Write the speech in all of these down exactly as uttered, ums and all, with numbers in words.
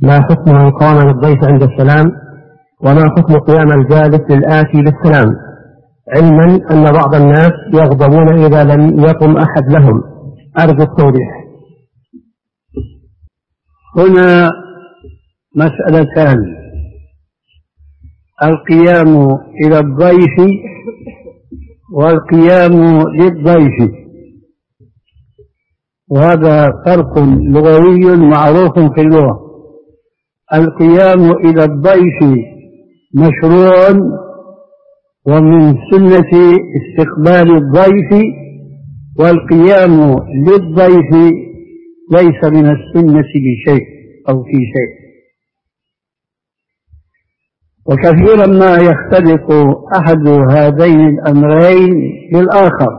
ما حكم من قام للضيف عند السلام؟ وما حكم قيام الجالس للآتي بالسلام، علما أن بعض الناس يغضبون إذا لم يقم أحد لهم؟ أرجو التوضيح. هنا مسألتان: القيام إلى الضيف والقيام للضيف، وهذا فرق لغوي معروف في اللغة. القيام إلى الضيف مشروع ومن سنة استقبال الضيف، والقيام للضيف ليس من السنة بشيء أو في شيء. وكثيرا ما يختلط أحد هذين الأمرين بالآخر،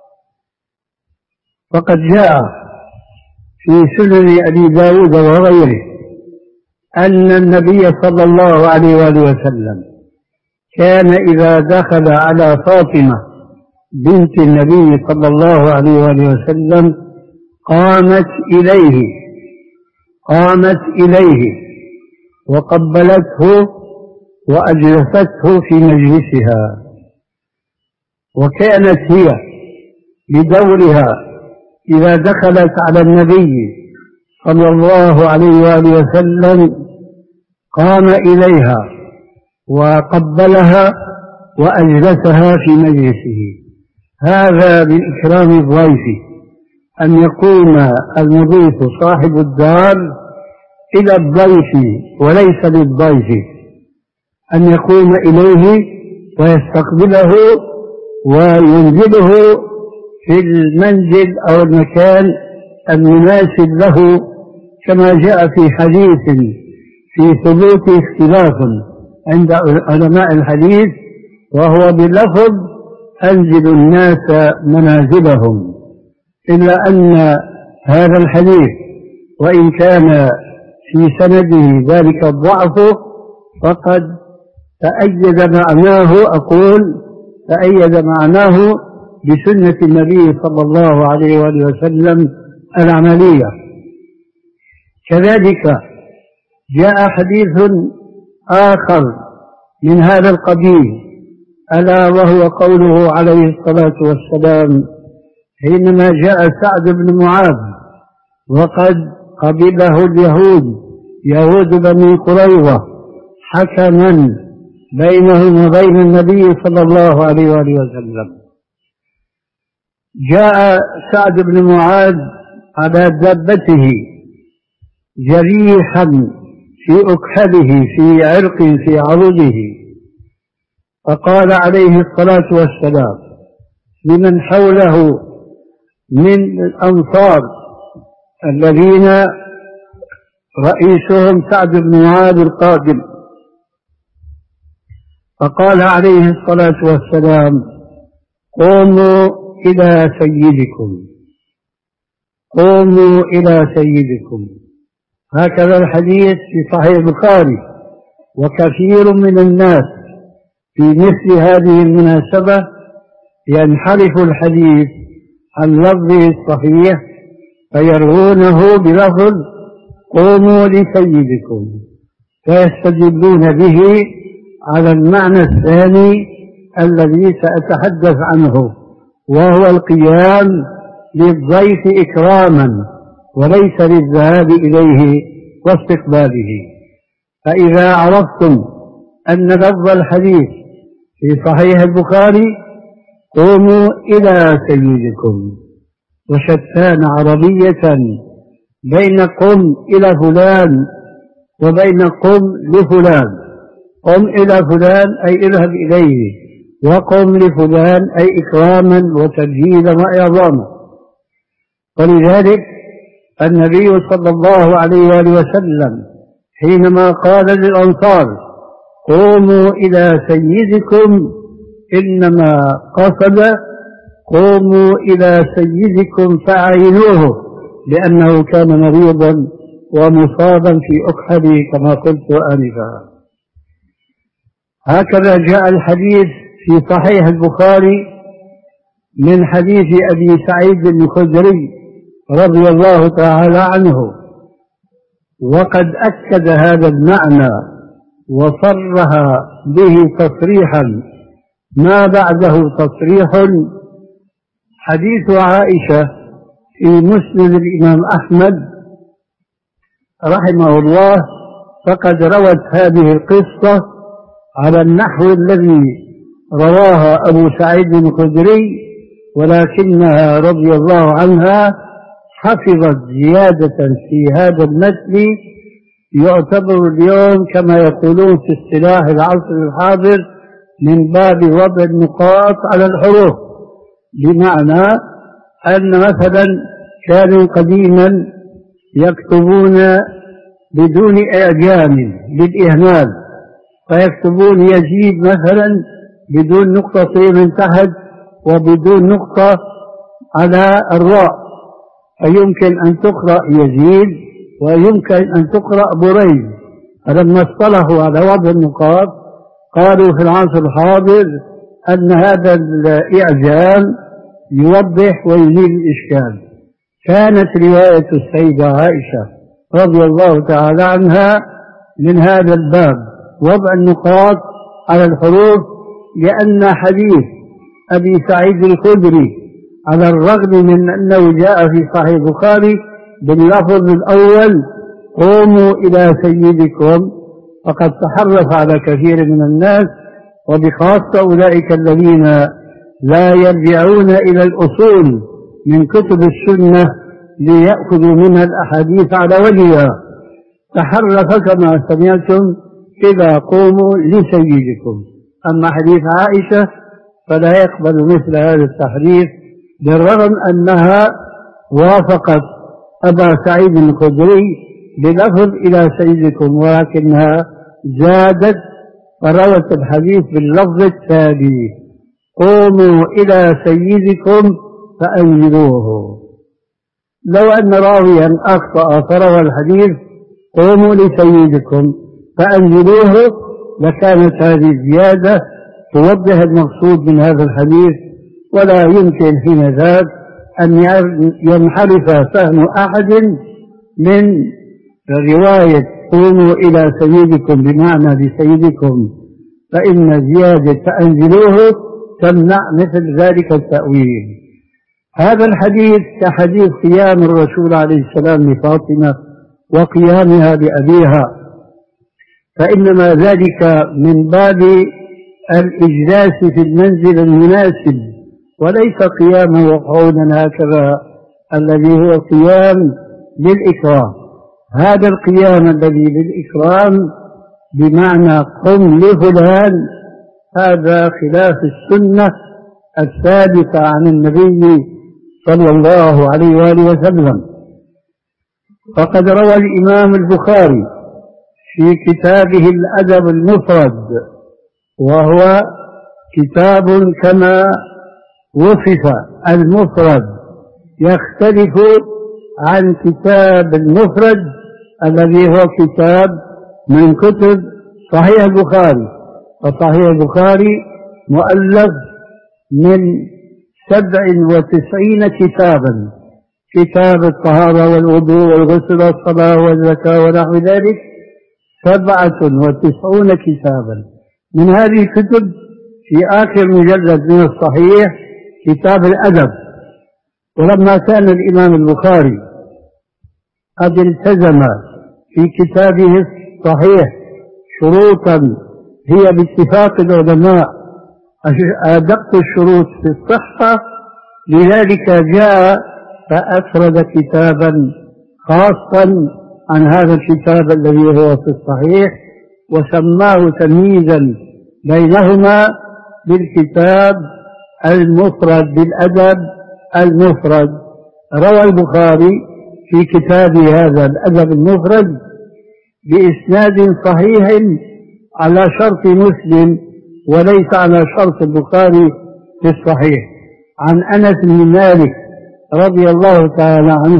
فقد جاء في سنن أبي داود وغيره أن النبي صلى الله عليه وآله وسلم كان إذا دخل على فاطمة بنت النبي صلى الله عليه وآله وسلم قامت إليه قامت إليه وقبلته وأجلسته في مجلسها، وكانت هي بدورها إذا دخلت على النبي صلى الله عليه وآله وسلم قام إليها وقبلها وأجلسها في مجلسه. هذا من إكرام الضيف، أن يقوم المضيف صاحب الدار إلى الضيف وليس للضيف، أن يقوم إليه ويستقبله وينزله في المنزل أو المكان المناسب له، كما جاء في حديث في ثبوت اختلاف عند علماء الحديث، وهو بلفظ أنزل الناس منازلهم، إلا أن هذا الحديث وإن كان في سنده ذلك الضعف فقد تأيد معناه أقول تأيد معناه بسنة النبي صلى الله عليه وآله وسلم العملية. كذلك جاء حديث آخر من هذا القبيل، ألا وهو قوله عليه الصلاة والسلام حينما جاء سعد بن معاذ وقد قبله اليهود يهود بني قريظة حكما بينهم وبين النبي صلى الله عليه وآله وسلم. جاء سعد بن معاذ على دابته جريحا في أكحله في عرق في عروضه، فقال عليه الصلاة والسلام لمن حوله من الأنصار الذين رئيسهم سعد بن معاذ القادم، فقال عليه الصلاة والسلام قوموا إلى سيدكم قوموا إلى سيدكم. هكذا الحديث في صحيح البخاري. وكثير من الناس في مثل هذه المناسبة ينحرف الحديث عن لفظه الصحيح فيروونه بلفظ قوموا لسيدكم، فيستدلون به على المعنى الثاني الذي سأتحدث عنه، وهو القيام للضيف إكراما وليس للذهاب إليه واستقباله. فإذا عرفتم أن لفظ الحديث في صحيح البخاري قوموا إلى سيدكم، وشتان عربية بين قم إلى فلان وبين قم لفلان. قم إلى فلان أي اذهب إليه، وقم لفلان أي إكراما وتبجيلا وإعظاما. ولذلك النبي صلى الله عليه وآله وسلم حينما قال للأنصار قوموا إلى سيدكم إنما قصد قوموا إلى سيدكم فأعينوه، لأنه كان مريضا ومصابا في أكحله كما قلت آنفا. هكذا جاء الحديث في صحيح البخاري من حديث أبي سعيد الخدري رضي الله تعالى عنه وقد أكد هذا المعنى وصرح به تصريحا ما بعده تصريح حديث عائشة في مسند الإمام أحمد رحمه الله، فقد روت هذه القصة على النحو الذي رواها أبو سعيد الخدري، ولكنها رضي الله عنها حفظت زيادة في هذا المتن يعتبر اليوم كما يقولون في اصطلاح العصر الحاضر من باب وضع النقاط على الحروف، بمعنى أن مثلا كانوا قديما يكتبون بدون إعجام بالإهمال، فيكتبون يزيد مثلا بدون نقطتين من تحت وبدون نقطة على الراء، فيمكن أن تقرأ يزيد ويمكن أن تقرأ بريد. فلما اصطلحوا على وضع النقاط قالوا في العصر الحاضر أن هذا الإعجام يوضح ويزيل الإشكال. كانت رواية السيدة عائشة رضي الله تعالى عنها من هذا الباب، وضع النقاط على الحروف، لأن حديث أبي سعيد الخدري على الرغم من أنه جاء في صحيح البخاري باللفظ الأول قوموا إلى سيدكم، فقد تحرف على كثير من الناس وبخاصة أولئك الذين لا يرجعون إلى الأصول من كتب السنة ليأخذوا منها الأحاديث على وجهها، تحرف كما سمعتم إذا قوموا لسيدكم. أما حديث عائشة فلا يقبل مثل هذا التحريف، بالرغم أنها وافقت أبا سعيد الخدري بلفظ إلى سيدكم، ولكنها زادت فروت الحديث باللفظ التالي قوموا إلى سيدكم فأنزلوه. لو أن راويا أخطأ فروى الحديث قوموا لسيدكم فأنزلوه لكانت هذه الزيادة توضح المقصود من هذا الحديث، ولا يمكن حين ذاك أن ينحرف فهم أحد من رواية قوموا إلى سيدكم بمعنى لسيدكم، فإن زيادة فأنزلوه تمنع مثل ذلك التأويل. هذا الحديث كحديث قيام الرسول عليه السلام لفاطمة وقيامها بأبيها، فإنما ذلك من باب الإجلاس في المنزل المناسب، وليس قياما وقعودا هكذا الذي هو قيام للإكرام. هذا القيام الذي للإكرام بمعنى قم لفلان هذا خلاف السنة الثابتة عن النبي صلى الله عليه وآله وسلم. فقد روى الإمام البخاري في كتابه الأدب المفرد، وهو كتاب كما وصف المفرد يختلف عن كتاب المفرد الذي هو كتاب من كتب صحيح البخاري. فصحيح البخاري مؤلف من سبع وتسعين كتابا، كتاب الطهارة والوضوء والغسل والصلاة والزكاة ونحو ذلك، سبعة وتسعون كتابا. من هذه الكتب في آخر مجلد من الصحيح كتاب الأدب. ولما كان الإمام البخاري قد التزم في كتابه الصحيح شروطا هي باتفاق العلماء أدق الشروط في الصحة، لذلك جاء فأفرد كتابا خاصا عن هذا الكتاب الذي هو في الصحيح، وسماه تمييزا بينهما بالكتاب المفرد بالأدب المفرد. روى البخاري في كتاب هذا الأدب المفرد بإسناد صحيح على شرط مسلم وليس على شرط البخاري في الصحيح، عن أنس بن مالك رضي الله تعالى عنه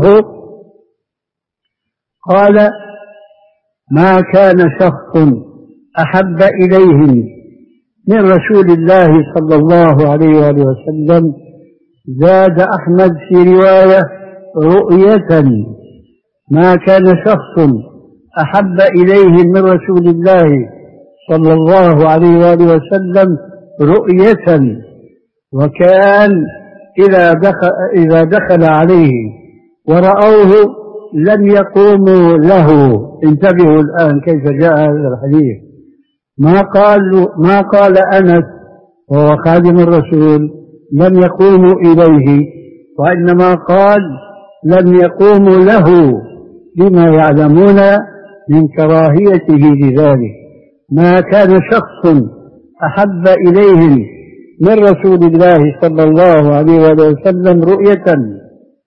قال ما كان شخص أحب إليهم من رسول الله صلى الله عليه وآله وسلم، زاد أحمد في رواية رؤية، ما كان شخص أحب إليه من رسول الله صلى الله عليه وآله وسلم رؤية، وكان إذا دخل, إذا دخل عليه ورأوه لم يقوموا له. انتبهوا الآن كيف جاء هذا الحديث. ما قال ما قال أنس وهو خادم الرسول لم يقوموا إليه، وإنما قال لم يقوموا له بما يعلمون من كراهيته لذلك. ما كان شخص أحب إليهم من رسول الله صلى الله عليه وسلم رؤية،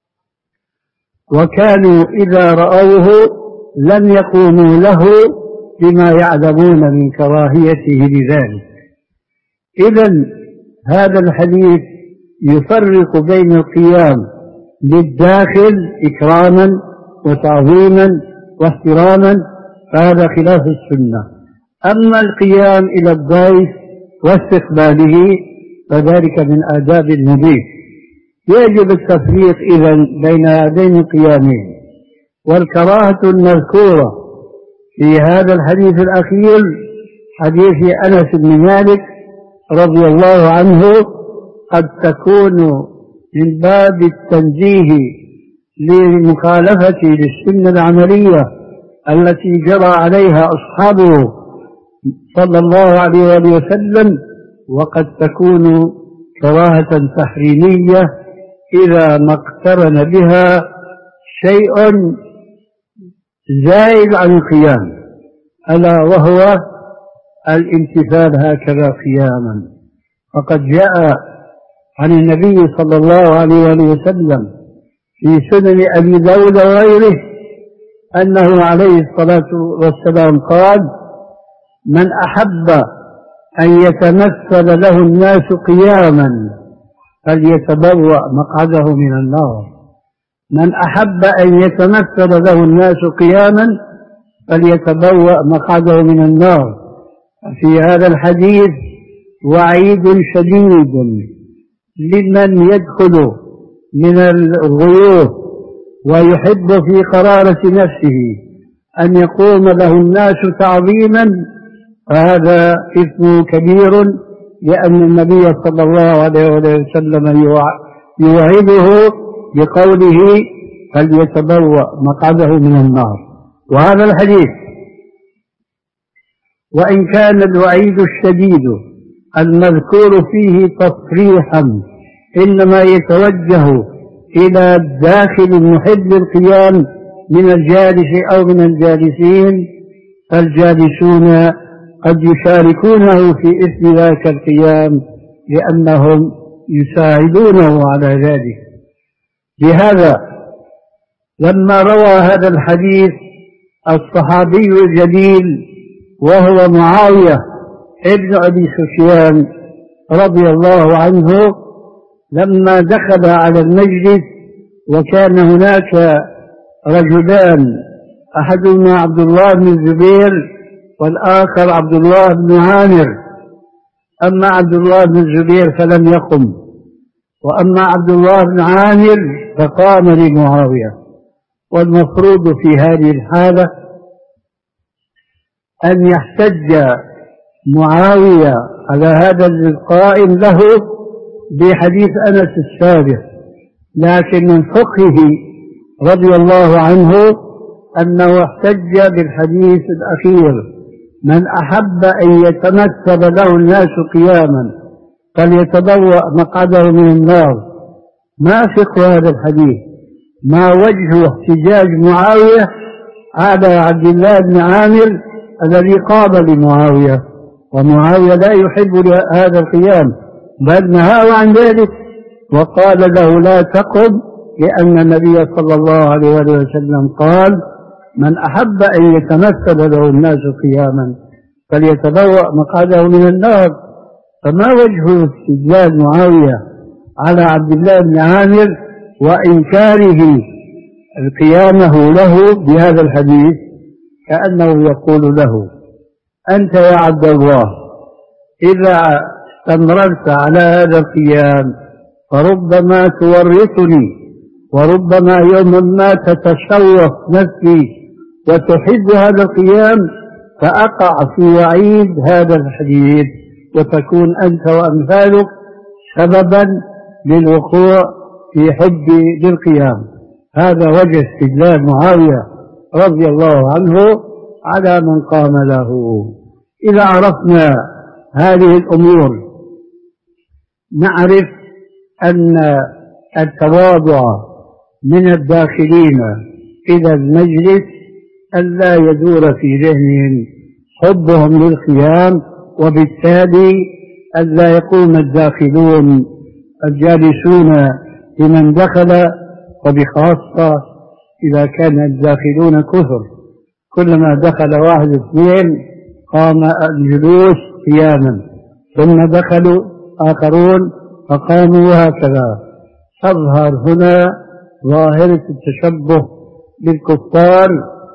وكانوا إذا رأوه لم يقوموا له بما يعلمون من كراهيته لذلك. إذن هذا الحديث يفرق بين القيام للداخل إكراما وتعظيما واحتراما، فهذا خلاف السنة. أما القيام إلى الضيف واستقباله فذلك من آداب المضيف. يجب التفريق إذن بين هذين القيامين. والكراهة المذكورة في هذا الحديث الأخير حديث أنس بن مالك رضي الله عنه قد تكون من باب التنزيه لمخالفة للسنة العملية التي جرى عليها أصحابه صلى الله عليه وسلم، وقد تكون كراهة تحريمية إذا ما اقترن بها شيء زائد عن القيام، ألا وهو الامتثال هكذا قياما. فقد جاء عن النبي صلى الله عليه وسلم في سنن أبي داود وغيره أنه عليه الصلاة والسلام قال: من أحب أن يتمثل له الناس قياما فليتبوأ مقعده من النار. من أحب أن يتمثل له الناس قياما فليتبوأ مقعده من النار. في هذا الحديث وعيد شديد لمن يدخل من الغيوب ويحب في قرارة نفسه أن يقوم له الناس تعظيما، فهذا إثم كبير، لأن النبي صلى الله عليه وسلم يوعده بقوله فليتبوأ مقعده من النار. وهذا الحديث وإن كان الوعيد الشديد المذكور فيه تصريحا إنما يتوجه إلى الداخل المحب القيام من الجالس أو من الجالسين، فالجالسون قد يشاركونه في إثم ذاك القيام لأنهم يساعدونه على ذلك. لهذا لما روى هذا الحديث الصحابي الجليل وهو معاوية ابن أبي سفيان رضي الله عنه، لما دخل على المجلس وكان هناك رجلان، أحدهما عبد الله بن الزبير والآخر عبد الله بن عامر. أما عبد الله بن الزبير فلم يقم، وأما عبد الله بن عامر فقام لمعاوية. والمفروض في هذه الحالة أن يحتج معاوية على هذا القائم له بحديث أنس السابق، لكن من فقهه رضي الله عنه أنه احتج بالحديث الأخير: من أحب أن يتمثل له الناس قياما فليتبوأ مقعده من النار. ما فقه هذا الحديث؟ ما وجه احتجاج معاوية على عبد الله بن عامر الذي قام لمعاوية؟ ومعاوية لا يحب هذا القيام، بل نهاه عن ذلك وقال له لا تقم، لأن النبي صلى الله عليه وسلم قال: من أحب أن يتمثل له الناس قياما فليتبوأ مقعده من النار. فما وجه استدلال معاوية على عبد الله بن عامر وإنكاره قيامه له بهذا الحديث؟ كأنه يقول له: أنت يا عبد الله إذا استمررت على هذا القيام فربما تورطني، وربما يوما ما تتشوف نفسي وتحب هذا القيام فأقع في وعيد هذا الحديث، وتكون أنت وأمثالك سببا للوقوع في حب للقيام. هذا وجه استدلال معاوية رضي الله عنه على من قام له. إذا عرفنا هذه الأمور نعرف أن التواضع من الداخلين إلى المجلس ألا يدور في ذهنهم حبهم للقيام، وبالتالي ألا يقوم الداخلون الجالسون لمن دخل، وبخاصة إذا كان الداخلون كثر، كلما دخل واحد اثنين قام الجلوس قياما، ثم دخلوا آخرون فقاموا، وهكذا تظهر هنا ظاهرة التشبه بالكفار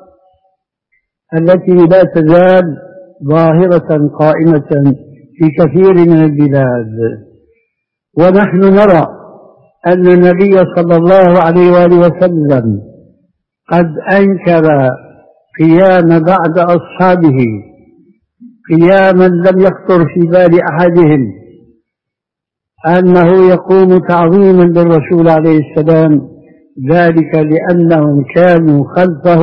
التي لا تزال ظاهرة قائمة في كثير من البلاد. ونحن نرى أن النبي صلى الله عليه وآله وسلم قد أنكر قيام بعض أصحابه قياما لم يخطر في بال أحدهم أنه يقوم تعظيما للرسول عليه السلام، ذلك لأنهم كانوا خلفه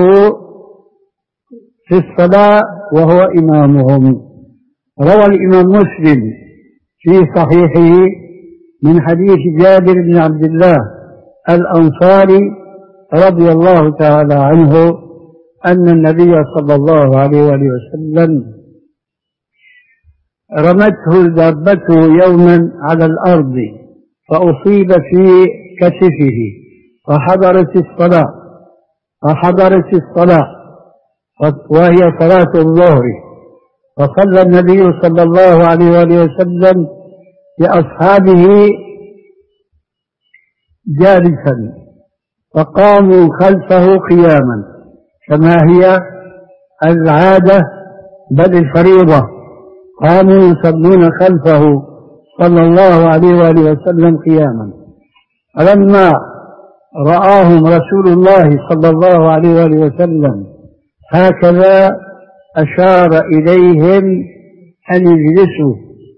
في الصلاة وهو إمامهم. روى الإمام مسلم في صحيحه من حديث جابر بن عبد الله الأنصاري رضي الله تعالى عنه أن النبي صلى الله عليه وآله وسلم رمته دابته يوما على الأرض فأصيب في كتفه فحضرت الصلاة فحضرت الصلاة وهي صلاة الظهر، فصلى النبي صلى الله عليه وآله وسلم لأصحابه جالسا، فقاموا خلفه قياما كما هي العادة بل الفريضة، قاموا يصلون خلفه صلى الله عليه وآله وسلم قياما. فلما رآهم رسول الله صلى الله عليه وآله وسلم هكذا أشار إليهم أن يجلسوا،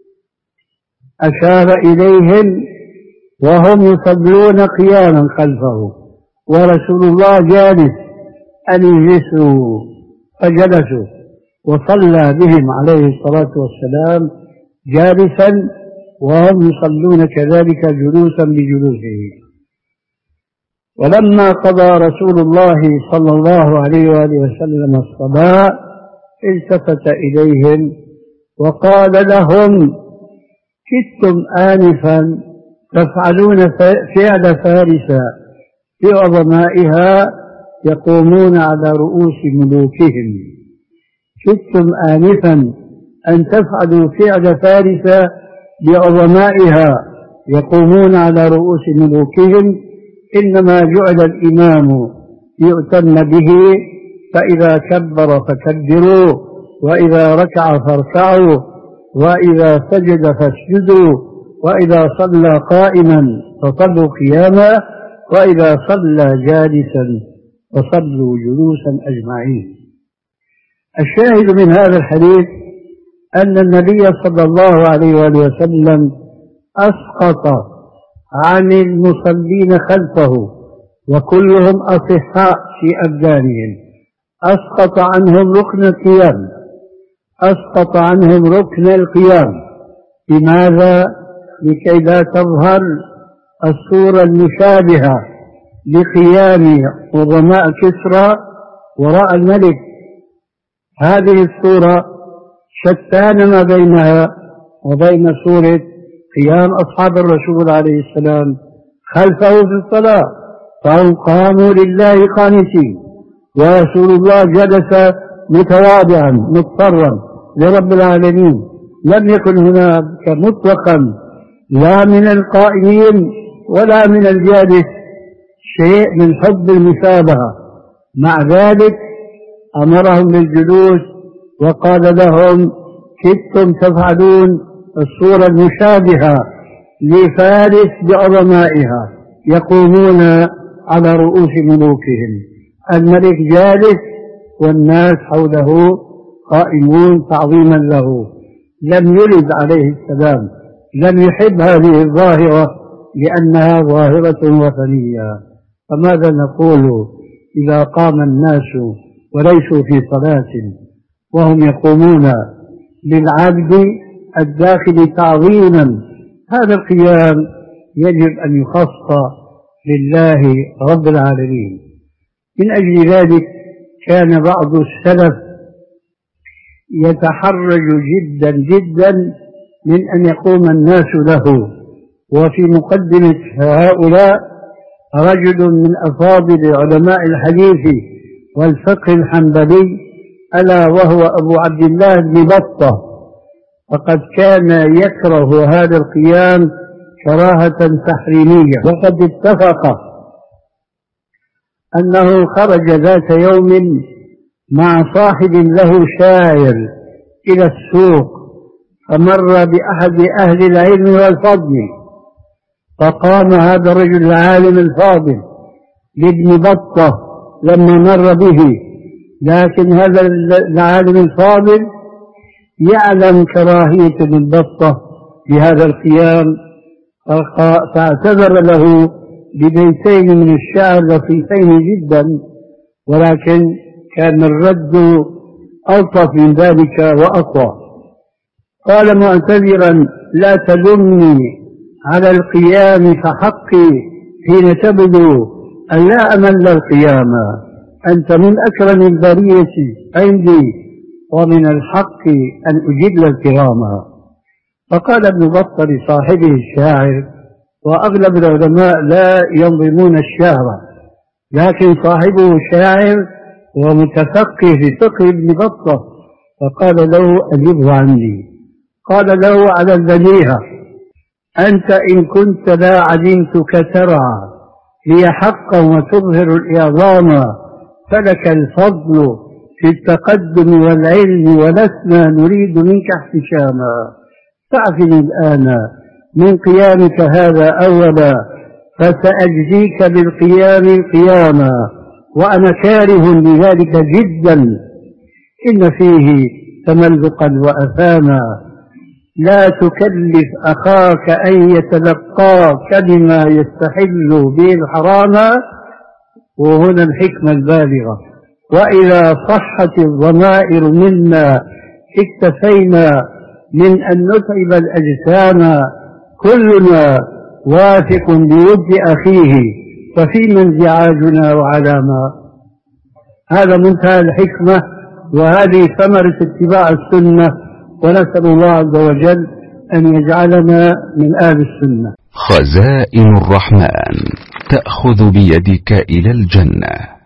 أشار إليهم وهم يصلون قياما خلفه ورسول الله جالس أن يجلسوا، فجلسوا وصلى بهم عليه الصلاة والسلام جالسا وهم يصلون كذلك جلوسا بجلوسه. ولما قضى رسول الله صلى الله عليه وآله وسلم الصلاة التفت إليهم وقال لهم: كدتم آنفا تفعلون فعل فارس بعظمائها يقومون على رؤوس ملوكهم. كدتم آنفا أن تفعلوا فعل فارس بعظمائها يقومون على رؤوس ملوكهم، إنما جعل الإمام يؤتم به، فإذا كبر فكبروا، وإذا ركع فاركعوا، وإذا سجد فاسجدوا، وإذا صلى قائما فصلوا قياما، وإذا صلى جالسا فصلوا جلوسا أجمعين. الشاهد من هذا الحديث أن النبي صلى الله عليه وآله وسلم أسقط عن المصلين خلفه وكلهم أصحاء في أبدانهم، أسقط عنهم ركن القيام، أسقط عنهم ركن القيام. لماذا؟ لكي لا تظهر الصورة المشابهة لقيام عظماء كسرى وراء الملك. هذه الصورة شتان ما بينها وبين صورة قيام أصحاب الرسول عليه السلام خلفه في الصلاة، فهم قاموا لله قانتين، ورسول الله جلس متواضعا مضطرا لرب العالمين. لم يكن هناك مطلقا لا من القائمين ولا من الجالس شيء من حب المشابهة. مع ذلك أمرهم بالجلوس وقال لهم: كدتم تفعلون الصورة المشابهة لفارس بعظمائها يقومون على رؤوس ملوكهم. الملك جالس والناس حوله قائمون تعظيما له. لم يرد عليه السلام، لم يحب هذه الظاهرة لأنها ظاهرة وثنية. فماذا نقول إذا قام الناس وليسوا في صلاة وهم يقومون للعبد الداخل تعظيما؟ هذا القيام يجب أن يخص لله رب العالمين. من أجل ذلك كان بعض السلف يتحرج جدا جدا من أن يقوم الناس له. وفي مقدمة هؤلاء رجل من أفاضل علماء الحديث والفقه الحنبلي، ألا وهو أبو عبد الله بن بطة، فقد كان يكره هذا القيام كراهة تحريمية. وقد اتفق أنه خرج ذات يوم مع صاحب له شاعر إلى السوق، فمر بأحد أهل العلم والفضل، فقام هذا الرجل العالم الفاضل لابن بطة لما مر به، لكن هذا العالم الفاضل يعلم كراهية ابن بطة لهذا القيام، فاعتذر له ببيتين من الشعر لطيفين جدا، ولكن كان الرد ألطف من ذلك وأقوى. قال معتذرا: لا تلمني على القيام فحقي حين تبدو أن لا أمل القيام، أنت من أكرم البرية عندي ومن الحق أن أجل الكرام. فقال ابن بطة لصاحبه الشاعر، وأغلب العلماء لا ينظمون الشعر، لكن صاحبه شاعر ومتفقه في فقه ابن بطة، فقال له: أجبه عني. قال له على البديهة: أنت إن كنت لا علمتك ترى لي حقا وتظهر الإعظام، فلك الفضل في التقدم والعلم، ولسنا نريد منك احتشاما. فاعفني الآن من قيامك هذا أولا، فسأجزيك بالقيام قياما، وأنا كاره لذلك جدا، إن فيه تملقا وأثاما. لا تكلف أخاك أن يتلقاك بما يستحل به الحرام، وهنا الحكمة البالغة. وإذا صحت الضمائر منا اكتفينا من أن نتعب الأجسام، كلنا واثق بود أخيه، ففيما انزعاجنا وعلاما. هذا منتهى الحكمة، وهذه ثمرة اتباع السنة، ونسأل الله عز وجل أن يجعلنا من أهل السنة. خزائن الرحمن تأخذ بيدك إلى الجنة.